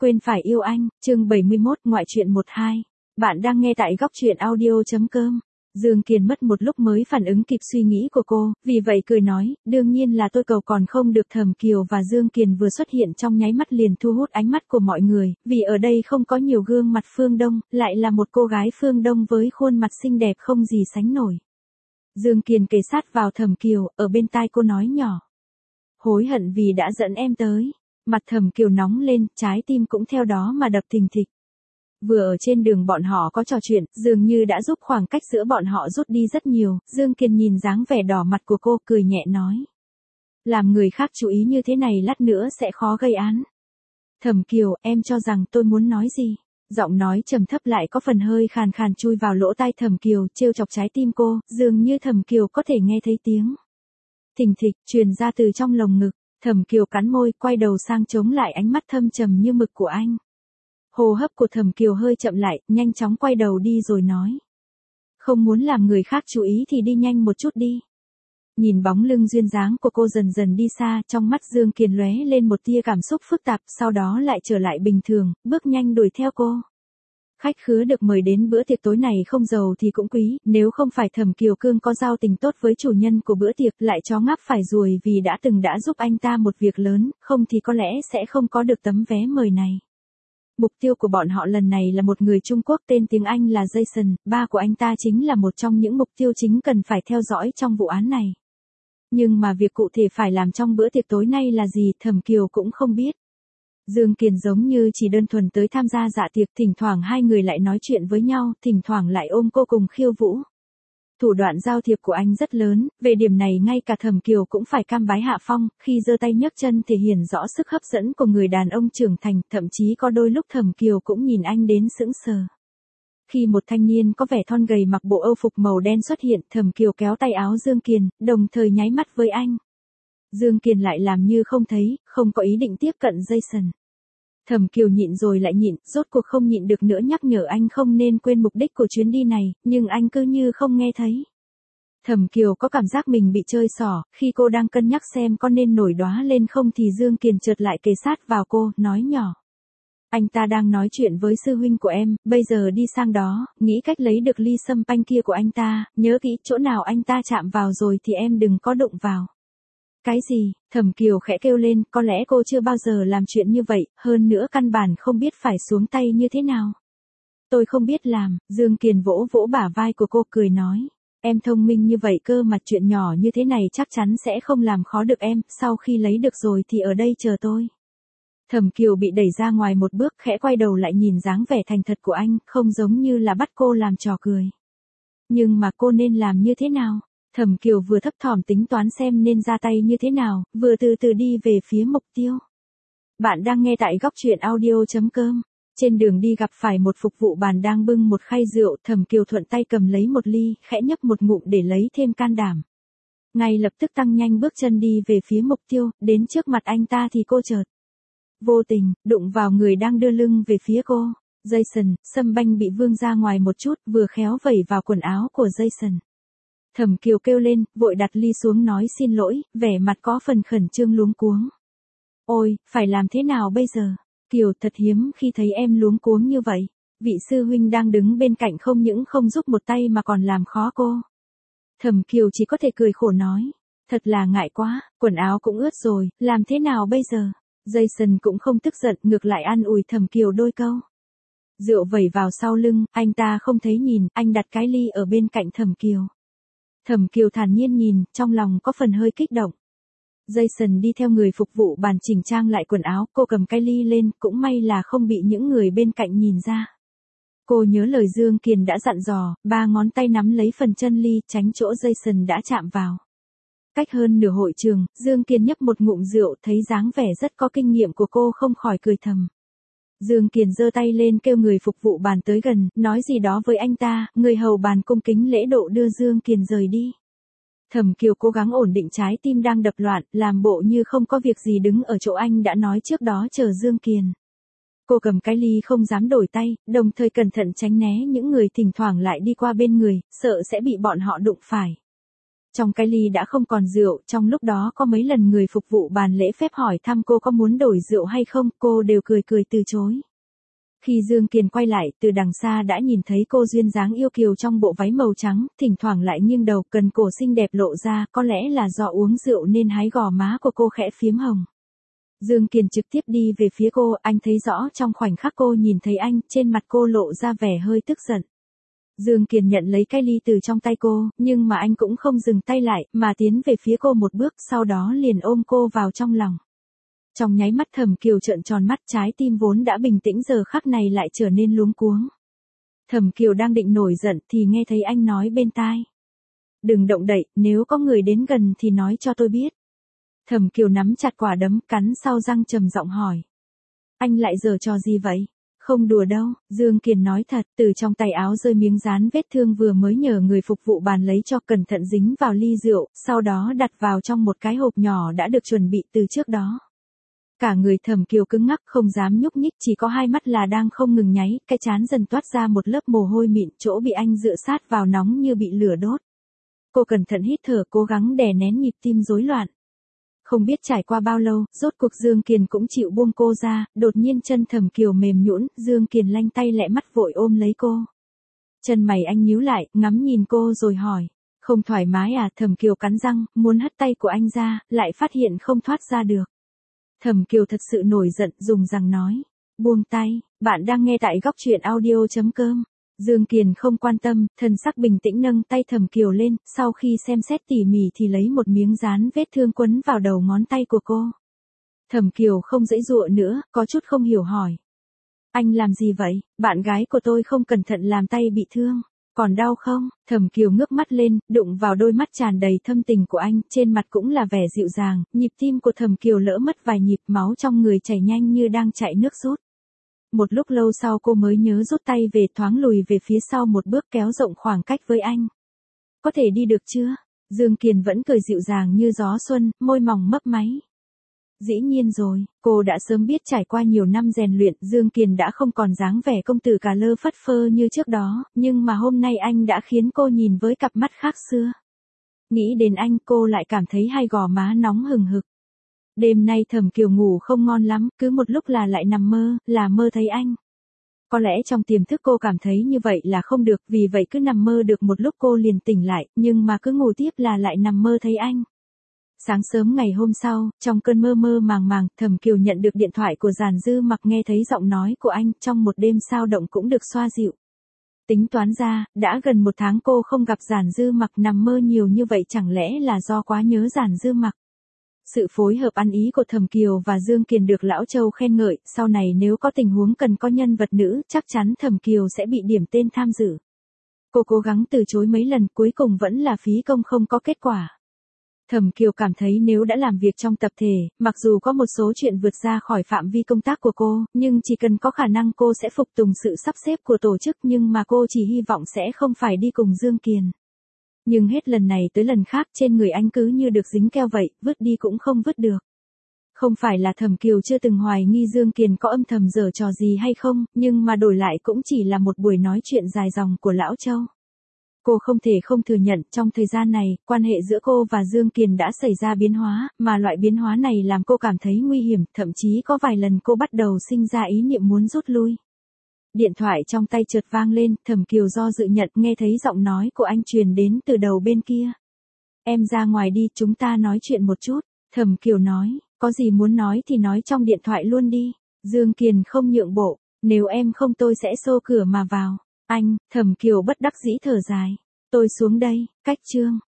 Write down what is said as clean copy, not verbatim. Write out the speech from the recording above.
quên phải yêu anh, chương 71, ngoại truyện 12. Bạn đang nghe tại góc truyện audio.com. Dương Kiền mất một lúc mới phản ứng kịp suy nghĩ của cô, vì vậy cười nói, đương nhiên là tôi cầu còn không được. Thẩm Kiều và Dương Kiền vừa xuất hiện trong nháy mắt liền thu hút ánh mắt của mọi người, vì ở đây không có nhiều gương mặt phương Đông, lại là một cô gái phương Đông với khuôn mặt xinh đẹp không gì sánh nổi. Dương Kiền kề sát vào Thẩm Kiều, ở bên tai cô nói nhỏ. Hối hận vì đã dẫn em tới. Mặt Thẩm Kiều nóng lên, trái tim cũng theo đó mà đập thình thịch. Vừa ở trên đường bọn họ có trò chuyện, dường như đã giúp khoảng cách giữa bọn họ rút đi rất nhiều. Dương Kiền nhìn dáng vẻ đỏ mặt của cô, cười nhẹ nói. Làm người khác chú ý như thế này lát nữa sẽ khó gây án. Thẩm Kiều, em cho rằng tôi muốn nói gì? Giọng nói trầm thấp lại có phần hơi khàn khàn chui vào lỗ tai Thẩm Kiều, trêu chọc trái tim cô, dường như Thẩm Kiều có thể nghe thấy tiếng thình thịch truyền ra từ trong lồng ngực. Thẩm Kiều cắn môi, quay đầu sang chống lại ánh mắt thâm trầm như mực của anh. Hô hấp của Thẩm Kiều hơi chậm lại, nhanh chóng quay đầu đi rồi nói. Không muốn làm người khác chú ý thì đi nhanh một chút đi. Nhìn bóng lưng duyên dáng của cô dần dần đi xa, trong mắt Dương Kiền lóe lên một tia cảm xúc phức tạp, sau đó lại trở lại bình thường, bước nhanh đuổi theo cô. Khách khứa được mời đến bữa tiệc tối này không giàu thì cũng quý, nếu không phải Thẩm Kiều Cương có giao tình tốt với chủ nhân của bữa tiệc, lại chó ngáp phải ruồi vì đã giúp anh ta một việc lớn, không thì có lẽ sẽ không có được tấm vé mời này. Mục tiêu của bọn họ lần này là một người Trung Quốc tên tiếng Anh là Jason, ba của anh ta chính là một trong những mục tiêu chính cần phải theo dõi trong vụ án này. Nhưng mà việc cụ thể phải làm trong bữa tiệc tối nay là gì, Thẩm Kiều cũng không biết. Dương Kiền giống như chỉ đơn thuần tới tham gia dạ tiệc, thỉnh thoảng hai người lại nói chuyện với nhau, thỉnh thoảng lại ôm cô cùng khiêu vũ. Thủ đoạn giao thiệp của anh rất lớn, về điểm này ngay cả Thẩm Kiều cũng phải cam bái hạ phong, khi giơ tay nhấc chân thể hiện rõ sức hấp dẫn của người đàn ông trưởng thành, thậm chí có đôi lúc Thẩm Kiều cũng nhìn anh đến sững sờ. Khi một thanh niên có vẻ thon gầy mặc bộ âu phục màu đen xuất hiện, Thẩm Kiều kéo tay áo Dương Kiền, đồng thời nháy mắt với anh. Dương Kiền lại làm như không thấy, không có ý định tiếp cận Jason. Thẩm Kiều nhịn rồi lại nhịn, rốt cuộc không nhịn được nữa nhắc nhở anh không nên quên mục đích của chuyến đi này, nhưng anh cứ như không nghe thấy. Thẩm Kiều có cảm giác mình bị chơi xỏ, khi cô đang cân nhắc xem có nên nổi đóa lên không thì Dương Kiền chợt lại kề sát vào cô, nói nhỏ. Anh ta đang nói chuyện với sư huynh của em, bây giờ đi sang đó, nghĩ cách lấy được ly sâm panh kia của anh ta, nhớ kỹ chỗ nào anh ta chạm vào rồi thì em đừng có đụng vào. Cái gì? Thẩm Kiều khẽ kêu lên, có lẽ cô chưa bao giờ làm chuyện như vậy, hơn nữa căn bản không biết phải xuống tay như thế nào. Tôi không biết làm, Dương Kiền vỗ vỗ bả vai của cô cười nói. Em thông minh như vậy cơ mà chuyện nhỏ như thế này chắc chắn sẽ không làm khó được em, sau khi lấy được rồi thì ở đây chờ tôi. Thẩm Kiều bị đẩy ra ngoài một bước, khẽ quay đầu lại nhìn dáng vẻ thành thật của anh, không giống như là bắt cô làm trò cười. Nhưng mà cô nên làm như thế nào? Thẩm Kiều vừa thấp thỏm tính toán xem nên ra tay như thế nào, vừa từ từ đi về phía mục tiêu. Bạn đang nghe tại góc truyện audio.com. Trên đường đi gặp phải một phục vụ bàn đang bưng một khay rượu, Thẩm Kiều thuận tay cầm lấy một ly, khẽ nhấp một ngụm để lấy thêm can đảm. Ngay lập tức tăng nhanh bước chân đi về phía mục tiêu, đến trước mặt anh ta thì cô chợt vô tình đụng vào người đang đưa lưng về phía cô. Jason, sâm banh bị vương ra ngoài một chút, vừa khéo vẩy vào quần áo của Jason. Thẩm Kiều kêu lên, vội đặt ly xuống nói xin lỗi, vẻ mặt có phần khẩn trương luống cuống. Ôi, phải làm thế nào bây giờ? Kiều, thật hiếm khi thấy em luống cuống như vậy. Vị sư huynh đang đứng bên cạnh không những không giúp một tay mà còn làm khó cô. Thẩm Kiều chỉ có thể cười khổ nói. Thật là ngại quá, quần áo cũng ướt rồi, làm thế nào bây giờ? Jason cũng không tức giận, ngược lại an ủi Thẩm Kiều đôi câu. Rượu vẩy vào sau lưng, anh ta không thấy nhìn, anh đặt cái ly ở bên cạnh Thẩm Kiều. Thẩm Kiều thản nhiên nhìn, trong lòng có phần hơi kích động. Jason đi theo người phục vụ bàn chỉnh trang lại quần áo, cô cầm cái ly lên, cũng may là không bị những người bên cạnh nhìn ra. Cô nhớ lời Dương Kiền đã dặn dò, 3 ngón tay nắm lấy phần chân ly, tránh chỗ Jason đã chạm vào. Cách hơn nửa hội trường, Dương Kiền nhấp một ngụm rượu, thấy dáng vẻ rất có kinh nghiệm của cô không khỏi cười thầm. Dương Kiền giơ tay lên kêu người phục vụ bàn tới gần, nói gì đó với anh ta, người hầu bàn cung kính lễ độ đưa Dương Kiền rời đi. Thẩm Kiều cố gắng ổn định trái tim đang đập loạn, làm bộ như không có việc gì đứng ở chỗ anh đã nói trước đó chờ Dương Kiền. Cô cầm cái ly không dám đổi tay, đồng thời cẩn thận tránh né những người thỉnh thoảng lại đi qua bên người, sợ sẽ bị bọn họ đụng phải. Trong cái ly đã không còn rượu, trong lúc đó có mấy lần người phục vụ bàn lễ phép hỏi thăm cô có muốn đổi rượu hay không, cô đều cười cười từ chối. Khi Dương Kiền quay lại, từ đằng xa đã nhìn thấy cô duyên dáng yêu kiều trong bộ váy màu trắng, thỉnh thoảng lại nghiêng đầu, cần cổ xinh đẹp lộ ra, có lẽ là do uống rượu nên hái gò má của cô khẽ phím hồng. Dương Kiền trực tiếp đi về phía cô, anh thấy rõ trong khoảnh khắc cô nhìn thấy anh, trên mặt cô lộ ra vẻ hơi tức giận. Dương Kiền nhận lấy cái ly từ trong tay cô, nhưng mà anh cũng không dừng tay lại, mà tiến về phía cô một bước, sau đó liền ôm cô vào trong lòng. Trong nháy mắt Thẩm Kiều trợn tròn mắt, trái tim vốn đã bình tĩnh giờ khắc này lại trở nên luống cuống. Thẩm Kiều đang định nổi giận thì nghe thấy anh nói bên tai. Đừng động đậy, nếu có người đến gần thì nói cho tôi biết. Thẩm Kiều nắm chặt quả đấm, cắn sau răng trầm giọng hỏi. Anh lại giở trò gì vậy? Không đùa đâu, Dương Kiền nói thật, từ trong tay áo rơi miếng dán vết thương vừa mới nhờ người phục vụ bàn lấy cho, cẩn thận dính vào ly rượu, sau đó đặt vào trong một cái hộp nhỏ đã được chuẩn bị từ trước đó. Cả người Thẩm Kiều cứng ngắc không dám nhúc nhích, chỉ có hai mắt là đang không ngừng nháy, cái trán dần toát ra một lớp mồ hôi mịn, chỗ bị anh dựa sát vào nóng như bị lửa đốt. Cô cẩn thận hít thở, cố gắng đè nén nhịp tim rối loạn. Không biết trải qua bao lâu, rốt cuộc Dương Kiền cũng chịu buông cô ra, đột nhiên chân Thẩm Kiều mềm nhũn, Dương Kiền lanh tay lẹ mắt vội ôm lấy cô. Chân mày anh nhíu lại, ngắm nhìn cô rồi hỏi, không thoải mái à? Thẩm Kiều cắn răng, muốn hất tay của anh ra, lại phát hiện không thoát ra được. Thẩm Kiều thật sự nổi giận, dùng răng nói, buông tay, bạn đang nghe tại góc truyện audio.com. Dương Kiền không quan tâm, thần sắc bình tĩnh nâng tay Thẩm Kiều lên, sau khi xem xét tỉ mỉ thì lấy một miếng dán vết thương quấn vào đầu ngón tay của cô. Thẩm Kiều không giãy giụa nữa, có chút không hiểu hỏi. Anh làm gì vậy? Bạn gái của tôi không cẩn thận làm tay bị thương. Còn đau không? Thẩm Kiều ngước mắt lên, đụng vào đôi mắt tràn đầy thâm tình của anh, trên mặt cũng là vẻ dịu dàng, nhịp tim của Thẩm Kiều lỡ mất vài nhịp, máu trong người chảy nhanh như đang chạy nước rút. Một lúc lâu sau cô mới nhớ rút tay về, thoáng lùi về phía sau một bước, kéo rộng khoảng cách với anh. Có thể đi được chưa? Dương Kiền vẫn cười dịu dàng như gió xuân, môi mỏng mấp máy. Dĩ nhiên rồi, cô đã sớm biết trải qua nhiều năm rèn luyện, Dương Kiền đã không còn dáng vẻ công tử cà lơ phất phơ như trước đó, nhưng mà hôm nay anh đã khiến cô nhìn với cặp mắt khác xưa. Nghĩ đến anh, cô lại cảm thấy hai gò má nóng hừng hực. Đêm nay Thẩm Kiều ngủ không ngon lắm, cứ một lúc là lại nằm mơ, là mơ thấy anh. Có lẽ trong tiềm thức cô cảm thấy như vậy là không được, vì vậy cứ nằm mơ được một lúc cô liền tỉnh lại, nhưng mà cứ ngủ tiếp là lại nằm mơ thấy anh. Sáng sớm ngày hôm sau, trong cơn mơ mơ màng màng, Thẩm Kiều nhận được điện thoại của Giản Dư Mặc, nghe thấy giọng nói của anh, trong một đêm sao động cũng được xoa dịu. Tính toán ra, đã gần một tháng cô không gặp Giản Dư Mặc, nằm mơ nhiều như vậy chẳng lẽ là do quá nhớ Giản Dư Mặc. Sự phối hợp ăn ý của Thẩm Kiều và Dương Kiền được Lão Châu khen ngợi, sau này nếu có tình huống cần có nhân vật nữ, chắc chắn Thẩm Kiều sẽ bị điểm tên tham dự. Cô cố gắng từ chối mấy lần, cuối cùng vẫn là phí công không có kết quả. Thẩm Kiều cảm thấy nếu đã làm việc trong tập thể, mặc dù có một số chuyện vượt ra khỏi phạm vi công tác của cô, nhưng chỉ cần có khả năng cô sẽ phục tùng sự sắp xếp của tổ chức, nhưng mà cô chỉ hy vọng sẽ không phải đi cùng Dương Kiền. Nhưng hết lần này tới lần khác, trên người anh cứ như được dính keo vậy, vứt đi cũng không vứt được. Không phải là Thẩm Kiều chưa từng hoài nghi Dương Kiền có âm thầm giở trò gì hay không, nhưng mà đổi lại cũng chỉ là một buổi nói chuyện dài dòng của Lão Châu. Cô không thể không thừa nhận, trong thời gian này, quan hệ giữa cô và Dương Kiền đã xảy ra biến hóa, mà loại biến hóa này làm cô cảm thấy nguy hiểm, thậm chí có vài lần cô bắt đầu sinh ra ý niệm muốn rút lui. Điện thoại trong tay chợt vang lên, Thẩm Kiều do dự nhận, nghe thấy giọng nói của anh truyền đến từ đầu bên kia. Em ra ngoài đi, chúng ta nói chuyện một chút. Thẩm Kiều nói, có gì muốn nói thì nói trong điện thoại luôn đi. Dương Kiền không nhượng bộ, nếu em không tôi sẽ xô cửa mà vào. Anh, Thẩm Kiều bất đắc dĩ thở dài. Tôi xuống đây, cách chương.